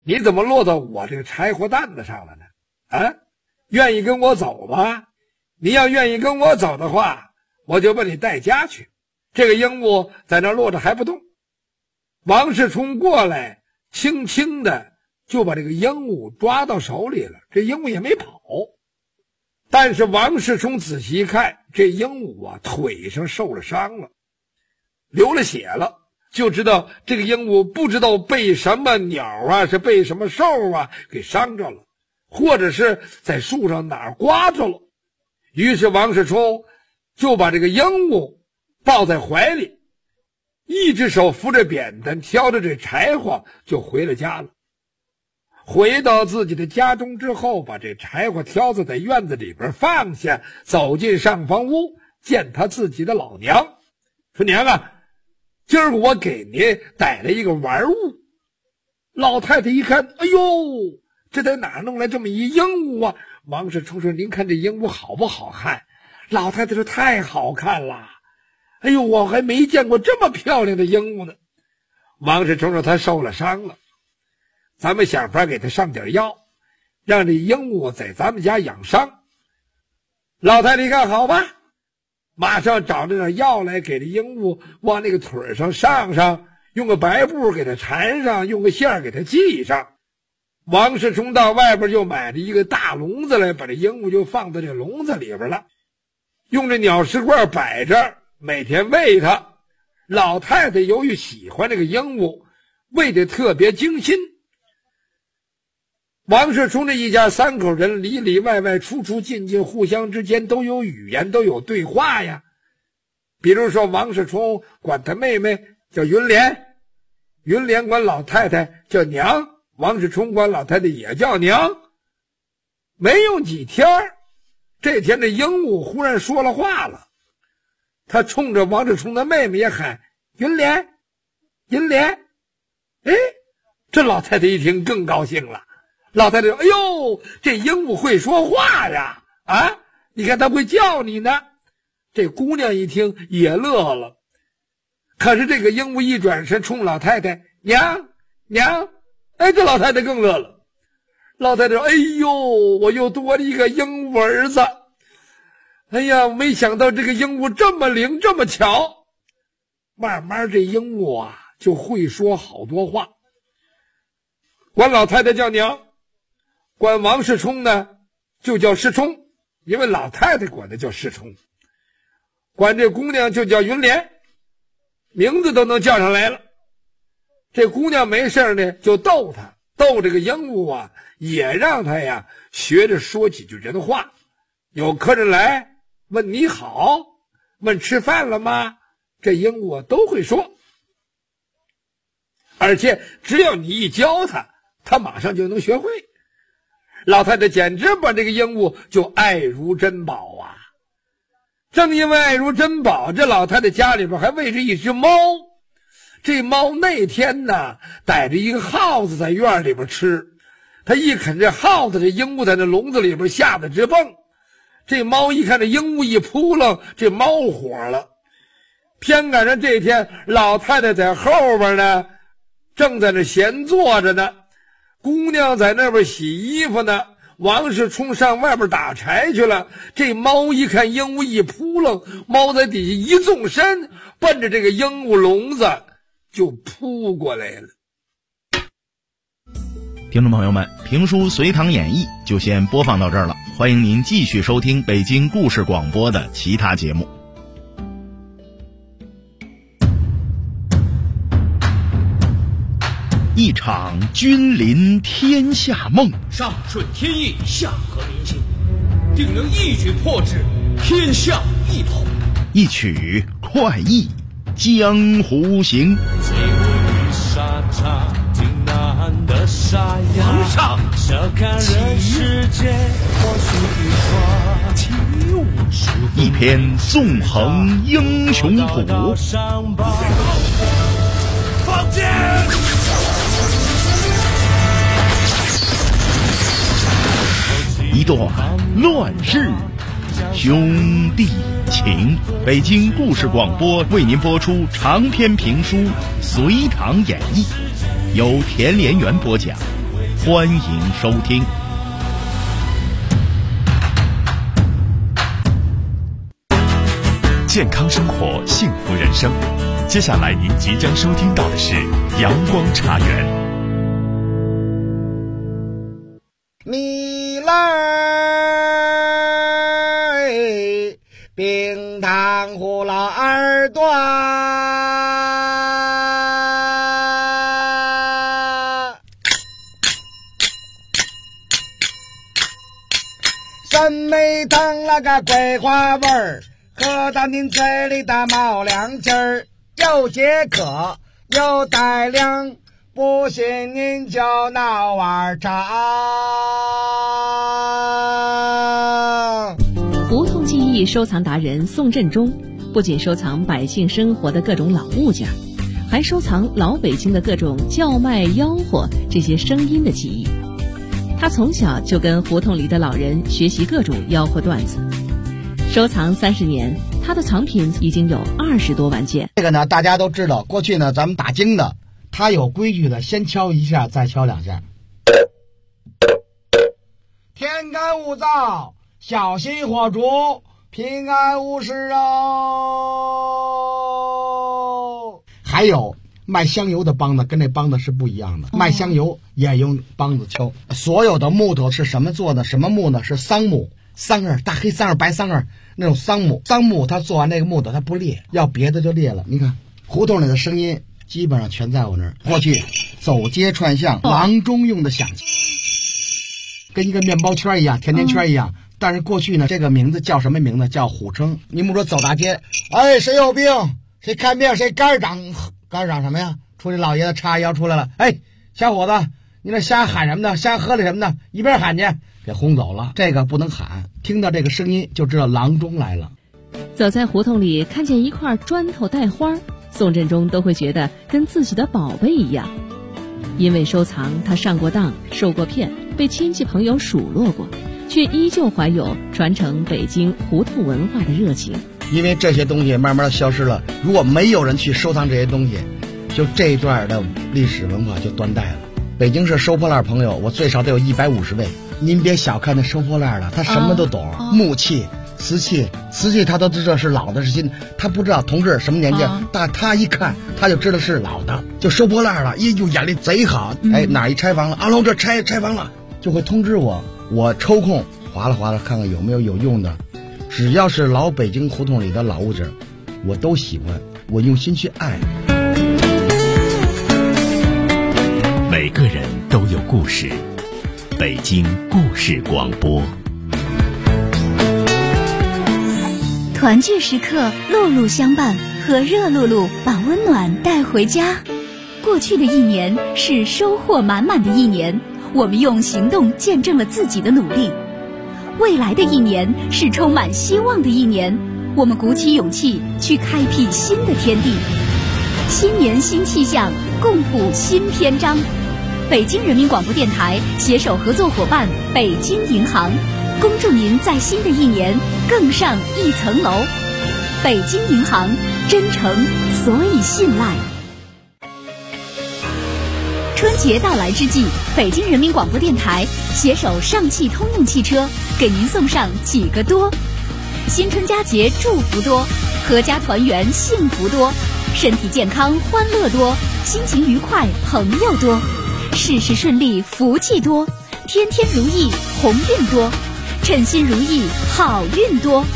你怎么落到我这个柴火担子上了呢？啊，愿意跟我走吗？你要愿意跟我走的话，我就把你带家去。这个鹦鹉在那落着还不动。王世充过来，轻轻的就把这个鹦鹉抓到手里了，这鹦鹉也没跑。但是王世充仔细一看，这鹦鹉啊腿上受了伤了，流了血了，就知道这个鹦鹉不知道被什么鸟啊，是被什么兽啊给伤着了，或者是在树上哪儿刮着了。于是王世充就把这个鹦鹉抱在怀里，一只手扶着扁担，挑着这柴火就回了家了。回到自己的家中之后，把这柴火挑子在院子里边放下，走进上房屋，见他自己的老娘，说：“娘啊，今儿我给您带来一个玩物。”老太太一看，哎呦，这在哪弄来这么一鹦鹉啊？王世充说：“您看这鹦鹉好不好看？”老太太说：“太好看了，哎呦，我还没见过这么漂亮的鹦鹉呢。”王世充说：“他受了伤了，咱们想法给他上点药，让这鹦鹉在咱们家养伤。”老太太一看，好吧，马上找那点药来，给这鹦鹉往那个腿上上，用个白布给它缠上，用个线给它系上。王世充到外边又买了一个大笼子来，把这鹦鹉就放在这笼子里边了，用这鸟食罐摆着，每天喂它。老太太由于喜欢这个鹦鹉，喂得特别精心。王世充这一家三口人里里外外出出进进，互相之间都有语言，都有对话呀。比如说王世充管他妹妹叫云莲，云莲管老太太叫娘，王世充管老太太也叫娘。没用几天，这天这鹦鹉忽然说了话了，他冲着王世充的妹妹也喊：“云莲，云莲。”哎，这老太太一听更高兴了。老太太说：“哎呦，这鹦鹉会说话呀！啊，你看它会叫你呢。”这姑娘一听也乐了。可是这个鹦鹉一转身冲老太太：“娘，娘！”哎，这老太太更乐了。老太太说：“哎呦，我又多了一个鹦鹉儿子。哎呀，没想到这个鹦鹉这么灵，这么巧。”慢慢这鹦鹉啊就会说好多话，管老太太叫娘，管王世充呢就叫世充，因为老太太管的叫世充。管这姑娘就叫云莲，名字都能叫上来了。这姑娘没事呢就逗她，逗这个鹦鹉啊，也让她呀学着说几句人话。有客人来问你好，问吃饭了吗，这鹦鹉啊都会说。而且只要你一教它，它马上就能学会。老太太简直把这个鹦鹉就爱如珍宝啊。正因为爱如珍宝，这老太太家里边还喂着一只猫。这猫那天呢逮着一个耗子在院里边吃，它一啃这耗子，这鹦鹉在那笼子里边吓得直蹦。这猫一看这鹦鹉一扑棱，这猫火了。偏赶上这天老太太在后边呢，正在那闲坐着呢，姑娘在那边洗衣服呢，王世充上外边打柴去了。这猫一看鹦鹉一扑棱，猫在底下一纵身，奔着这个鹦鹉笼子就扑过来了。 听众朋友们，评书随堂演绎就先播放到这儿了，欢迎您继续收听北京故事广播的其他节目。一场君临天下梦， 上顺天意，下合民心，定能一举破之，天下一统。 一曲快意江湖行。 最无语沙场，挺难的沙哑。 皇上， 笑看人世间，或许一双一篇纵横英雄谱。 放箭！ 一段乱世兄弟情。北京故事广播为您播出长篇评书《隋唐演义》，由田连元播讲， 欢迎收听。 健康生活，幸福人生。接下来您即将收听到的是阳光茶园。 米勒冰糖葫芦耳朵，酸梅汤那个桂花味儿，喝到您嘴里的冒凉气儿，又解渴又带凉，不信您就闹碗茶。 胡同记忆收藏达人宋振中不仅收藏百姓生活的各种老物件，还收藏老北京的各种叫卖吆喝这些声音的记忆。他从小就跟胡同里的老人学习各种吆喝段子，收藏30年，他的藏品已经有20多万件。 这个呢，大家都知道，过去呢，咱们打更的，他有规矩的，先敲一下，再敲2下。天干物燥，小心火烛，平安无事哦。还有卖香油的梆子跟那梆子是不一样的，卖香油也用梆子敲。所有的木头是什么做的？什么木呢？是桑木，桑叶，大黑桑叶，白桑叶，那种桑木。桑木它做完那个木头它不裂，要别的就裂了。你看胡同里的声音基本上全在我那儿。过去走街串巷，郎中用的响器，跟一个面包圈一样，甜甜圈一样。但是过去呢，这个名字叫什么名字？叫虎称。你们说走大街，哎，谁有病？谁看病？谁肝长什么呀？出去老爷子叉腰出来了，哎，小伙子，你那瞎喊什么呢？瞎喝了什么呢？一边喊去，给轰走了。这个不能喊，听到这个声音就知道郎中来了。 走在胡同里，看见一块砖头带花，宋振中都会觉得跟自己的宝贝一样。因为收藏，他上过当，受过骗，被亲戚朋友数落过，却依旧怀有传承北京胡同文化的热情。 因为这些东西慢慢的消失了，如果没有人去收藏这些东西，就这一段的历史文化就断代了。北京市收破烂朋友，我最少得有150位。您别小看那收破烂的，他什么都懂，木器、瓷器他都知道是老的是新的，他不知道同志什么年纪，但他一看他就知道是老的，就收破烂了，就眼力贼好。哎，哪一拆房了？阿龙这拆房了，就会通知我，我抽空划拉看看有没有用的。只要是老北京胡同里的老物件，我都喜欢，我用心去爱。 每个人都有故事，北京故事广播。 团聚时刻，路路相伴，和热露露把温暖带回家。过去的一年是收获满满的一年，我们用行动见证了自己的努力。未来的一年是充满希望的一年，我们鼓起勇气去开辟新的天地。新年新气象，共谱新篇章。北京人民广播电台携手合作伙伴北京银行，恭祝您在新的一年更上一层楼。北京银行，真诚所以信赖。春节到来之际，北京人民广播电台携手上汽通用汽车，给您送上几个多：新春佳节祝福多，阖家团圆幸福多，身体健康欢乐多，心情愉快朋友多，事事顺利福气多，天天如意鸿运多，称心如意好运多。